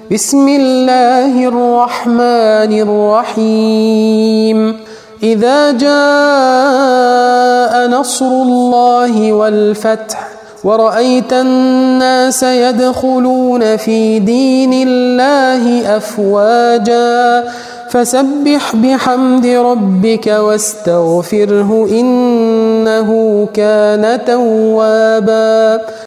بسم الله الرحمن الرحيم إذا جاء نصر الله والفتح ورأيت الناس يدخلون في دين الله أفواجا فسبح بحمد ربك واستغفره إنه كان توابا.